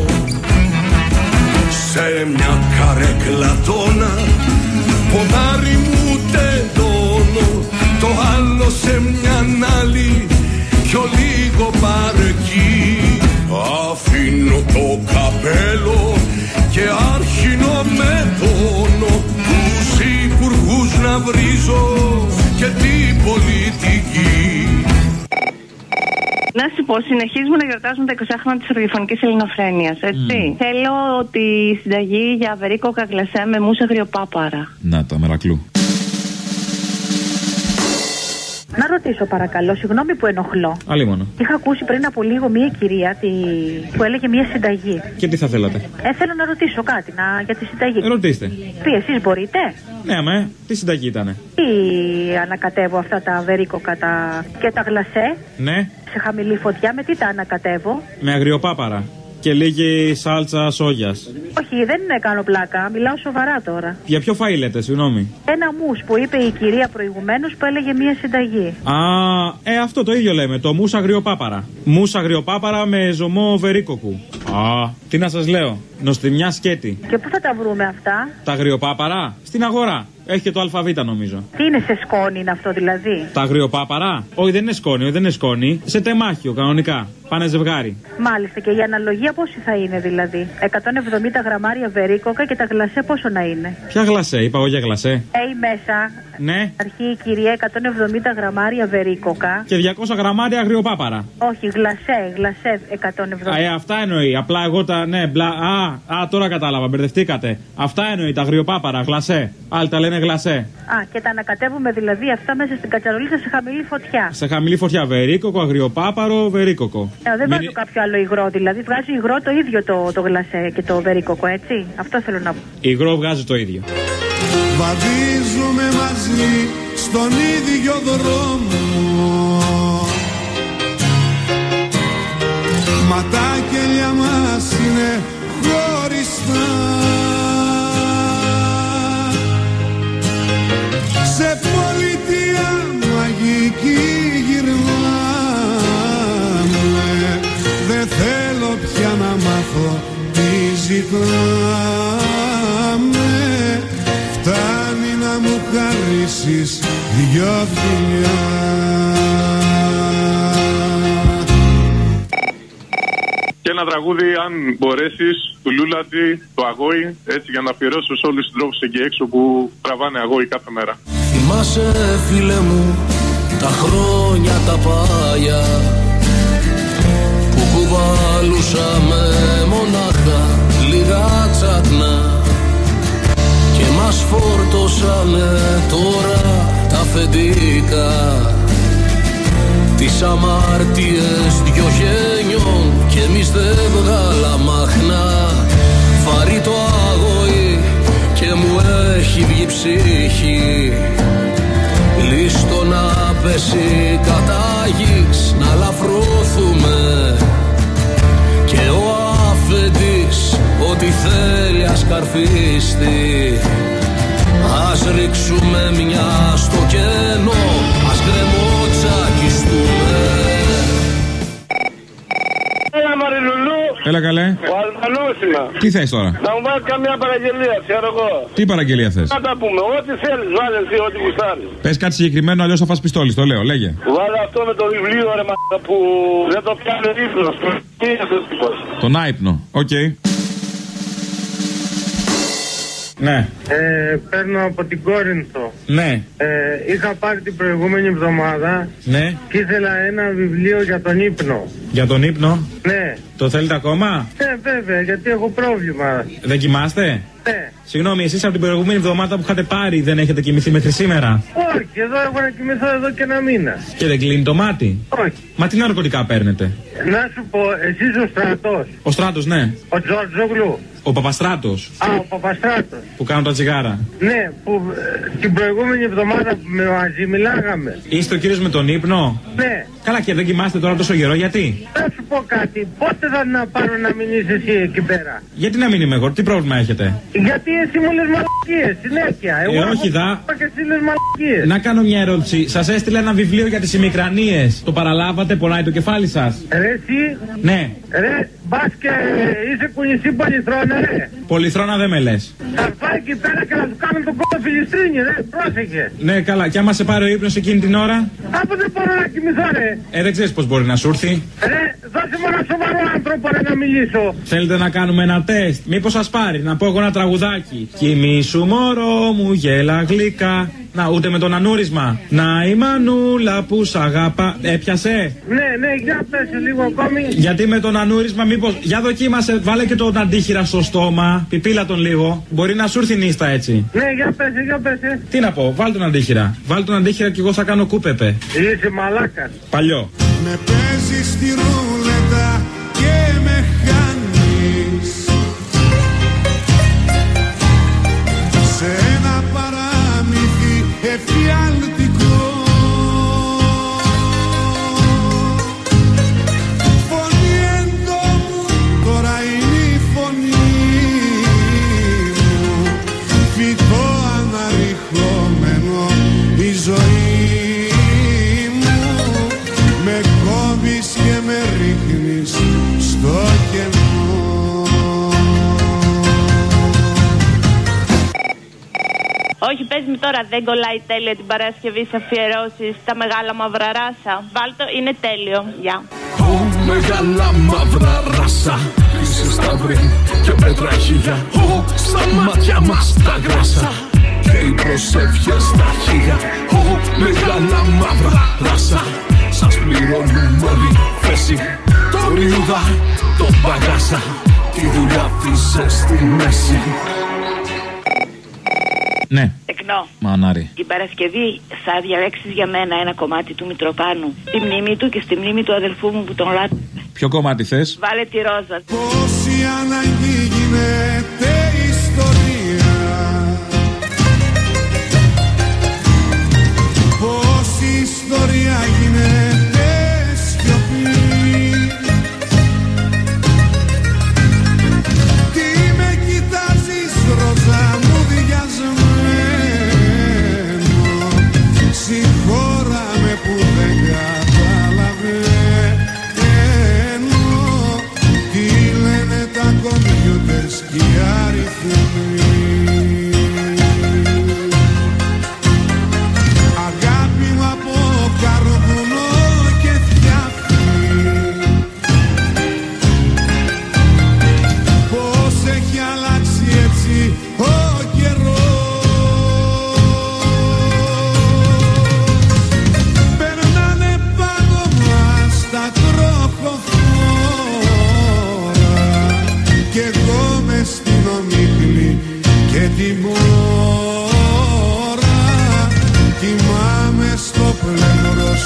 Σε μια καρέκλα τόνα ποδάρι μου τεντώνω, το άλλο σε μια άλλη πιο λίγο παρεκεί. Αφήνω το καπέλο και άρχινω με πόνο τους υπουργούς να βρίζω και την πολιτική. Να σου πω, συνεχίζουμε να γιορτάζουμε τα 20 χρόνια της ραδιοφωνικής ελληνοφρένειας, έτσι. Θέλω τη συνταγή για βερίκοκα γλασέ με μουσα αγριοπάπαρα. Να τα μερακλού. Να ρωτήσω παρακαλώ, συγγνώμη που ενοχλώ. Αλίμονο. Είχα ακούσει πριν από λίγο μία κυρία που έλεγε μία συνταγή. Και τι θα θέλατε? Θέλω να ρωτήσω κάτι για τη συνταγή. Ρωτήστε. Τι, εσείς μπορείτε? Ναι, αμέ. Τι συνταγή ήτανε? Τι ανακατεύω αυτά τα βερίκοκα και τα γλασέ? Ναι. Σε χαμηλή φωτιά, με τι τα ανακατεύω? Με αγριοπάπαρα. Και λίγη σάλτσα σόγιας. Όχι, δεν κάνω πλάκα. Μιλάω σοβαρά τώρα. Για ποιο φαΐ λέτε, συγγνώμη? Ένα μους που είπε η κυρία προηγουμένως που έλεγε μία συνταγή. Αυτό το ίδιο λέμε. Το μους αγριοπάπαρα. Μους αγριοπάπαρα με ζωμό βερίκοκου. Τι να σας λέω. Νοστιμιά σκέτη. Και πού θα τα βρούμε αυτά? Τα αγριοπάπαρα? Στην αγορά. Έχει και το αλφαβήτα νομίζω. Τι είναι, σε σκόνη είναι αυτό δηλαδή? Τα αγριοπάπαρα? Όχι, δεν είναι σκόνη, Σε τεμάχιο κανονικά. Πάνε ζευγάρι. Μάλιστα, και η αναλογία πόση θα είναι δηλαδή? 170 γραμμάρια βερίκοκα και τα γλασέ πόσο να είναι? Ποια γλασέ, είπα εγώ για γλασέ. Μέσα. Ναι. Αρχή η κυρία 170 γραμμάρια βερίκοκα. Και 200 γραμμάρια αγριοπάπαρα. Όχι, γλασέ 170. Αυτά εννοεί. Απλά εγώ τα. Ναι, τώρα κατάλαβα, μπερδευτήκατε. Αυτά εννοεί τα αγριοπάπαρα, γλασέ. Άλλοι τα λένε γλασέ. Και τα ανακατεύουμε δηλαδή αυτά μέσα στην κατσαρολίτσα σε χαμηλή φωτιά. Σε χαμηλή φωτιά, βερίκοκο, αγριοπάπαρο, βερίκοκο. Δεν βάζω κάποιο άλλο υγρό, δηλαδή βγάζει υγρό το ίδιο το γλασέ και το βερίκοκο, έτσι. Αυτό θέλω να πω. Υγρό βγάζει το ίδιο. Βαδίζουμε μαζί στον ίδιο δρόμο, μα τα κελιά μας είναι χωριστά. Σε πολιτεία μαγική γυρνάμε, δεν θέλω πια να μάθω τι ζητάμε. δώσεις δυο φιλιά. Και ένα τραγούδι, αν μπορέσεις, του Λούλατη, το Αγόη, έτσι για να αφιερώσω σε όλους τους τρόπους εκεί έξω που τραβάνε αγόη κάθε μέρα. Θυμάσαι, φίλε μου, τα χρόνια τα πάγια που κουβαλούσαμε μονάχα λίγα τσακνά και μας φορτώσανε τώρα τα αφεντικά τις αμάρτιες δυο γενιών και εμείς δεν βγάλαμε αχνά. Βαρύ το αγόη και μου έχει βγει ψυχή, λίστο να πέσει κατά γης, να λαφρώθουμε και ο αφεντής ό,τι θέλει ας καρφίστη. Ας ρίξουμε μια στο κενό, ας γκρεμοτσακιστούμε. Έλα Μαριλουλού. Έλα καλέ. Ο Αλβανός είμαι. Τι θες τώρα? Να μου βάλεις καμιά παραγγελία, ξέρω εγώ. Τι παραγγελία θες? Να τα πούμε, ό,τι θέλεις, βάλε εσύ, ό,τι γουστάρεις. Πες κάτι συγκεκριμένο, αλλιώς θα φας πιστόλι, το λέω, λέγε. Βάλε αυτό με το βιβλίο ρε μ***α που δεν το πιάνει ύπνος. Τι είναι αυτός τύπος? Τον άϊπνο, οκ. Ναι. Παίρνω από την Κόρινθο. Ναι. Είχα πάρει την προηγούμενη εβδομάδα. Ναι. Και ήθελα ένα βιβλίο για τον ύπνο. Για τον ύπνο? Ναι. Το θέλετε ακόμα? Ναι, βέβαια, γιατί έχω πρόβλημα. Δεν κοιμάστε? Ναι. Συγγνώμη, εσείς από την προηγούμενη εβδομάδα που είχατε πάρει δεν έχετε κοιμηθεί μέχρι σήμερα? Όχι, εδώ έχω να κοιμηθώ εδώ και ένα μήνα. Και δεν κλείνει το μάτι? Όχι. Μα τι ναρκωτικά παίρνετε? Να σου πω, εσείς ο Στρατός. Ο Στράτος, ναι. Ο Τζορτζόγλου. Ο Παπαστράτος. Α, ο Παπαστράτος. Που κάνουν τα τσιγάρα. Ναι, που την προηγούμενη εβδομάδα που μαζί μιλάγαμε. Είστε ο κύριος με τον ύπνο? Ναι. Καλά, και δεν κοιμάστε τώρα τόσο καιρό, γιατί? Θα σου πω κάτι, πότε θα να πάρω να μην είσαι εσύ εκεί πέρα? Γιατί να μην είμαι εγώ, τι πρόβλημα έχετε? Γιατί εσύ μου λες μαλακίες συνέχεια. Εγώ όχι δα. Και εσύ λες μαλακίες. Να κάνω μια ερώτηση. Σας έστειλα ένα βιβλίο για τις ημικρανίες. Το παραλάβατε, πονάει το κεφάλι σας? Ρε εσύ. Ναι. Ρε, μπας και είσαι κουνησί πολυθρόνα ρε. Πολυθρόνα δεν με λες. Θα πάει εκεί πέρα και να σου κάνω τον κόλλο φιλιστρίνι ρε, πρόσεχε. Ναι, καλά, και άμα σε πάρει ο ύπνος εκείνη την ώρα? Από δεν μπορώ να κοιμηθώ ρε. Δεν ξέρεις πως μπορεί να σου έρθει. Ρε, δώσε μου ένα σοβαρό άνθρωπο ρε να μιλήσω. Θέλετε να κάνουμε ένα τεστ? Μήπως σας πάρει, να πω εγώ ένα τραγουδάκι. Κοιμήσου μωρό μου γέλα γλυκά. Να, ούτε με τον ανούρισμα. Να η μανούλα που σ' αγαπά. Έπιασε. Ναι, για πέσε λίγο ακόμη. Γιατί με τον ανούρισμα, μήπως. Για δοκίμασε, βάλε και τον αντίχειρα στο στόμα. Πιπίλα τον λίγο. Μπορεί να σου έρθει νύστα έτσι. Ναι, για πέσε. Τι να πω, βάλ τον αντίχειρα. Βάλ τον αντίχειρα και εγώ θα κάνω κούπεπε. Είσαι μαλάκα. Παλιό. Με παίζεις στη ρούλετα και με χάνεις σε ένα παράμυθι εφιαλτικό. Φωνή έντο μου, τώρα είναι η φωνή μου, φυτό αναρριχόμενο η ζωή μου. Με κόβεις και με ρίχνεις στο κενό. Όχι, πες μου τώρα, δεν κολλάει τέλεια την Παρασκευή σε αφιερώσεις τα μεγάλα μαύρα ράσα? Βάλτο, είναι τέλειο. Γεια. Ω μεγάλα μαύρα ράσα, είσαι σταυρή και πέτρα χίλια. Ω στα μάτια μας τα γράσα και οι προσεύχες στα χίλια. Ω μεγάλα μαύρα ράσα, σας πληρώνουν όλη θέση. Το ριούδα, το μπαγάσα, τη δουλειά αφήσες στη μέση. Ναι. Τεκνό. Μανάρι. Την Παρασκευή θα διαλέξεις για μένα ένα κομμάτι του Μητροπάνου. Στη μνήμη του και στη μνήμη του αδελφού μου που τον λάτρε. Ποιο κομμάτι θες? Βάλε τη Ρόζα. Πόση ανάγκη γίνεται ιστορία, πόση ιστορία γίνεται σιωπή. Τι με κοιτάζεις Ρόζα μου διασμένο, συγχώραμε που δεν καταλαβαίνω τι λένε τα κομπιούτερς και οι αριθμοί.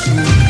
σου.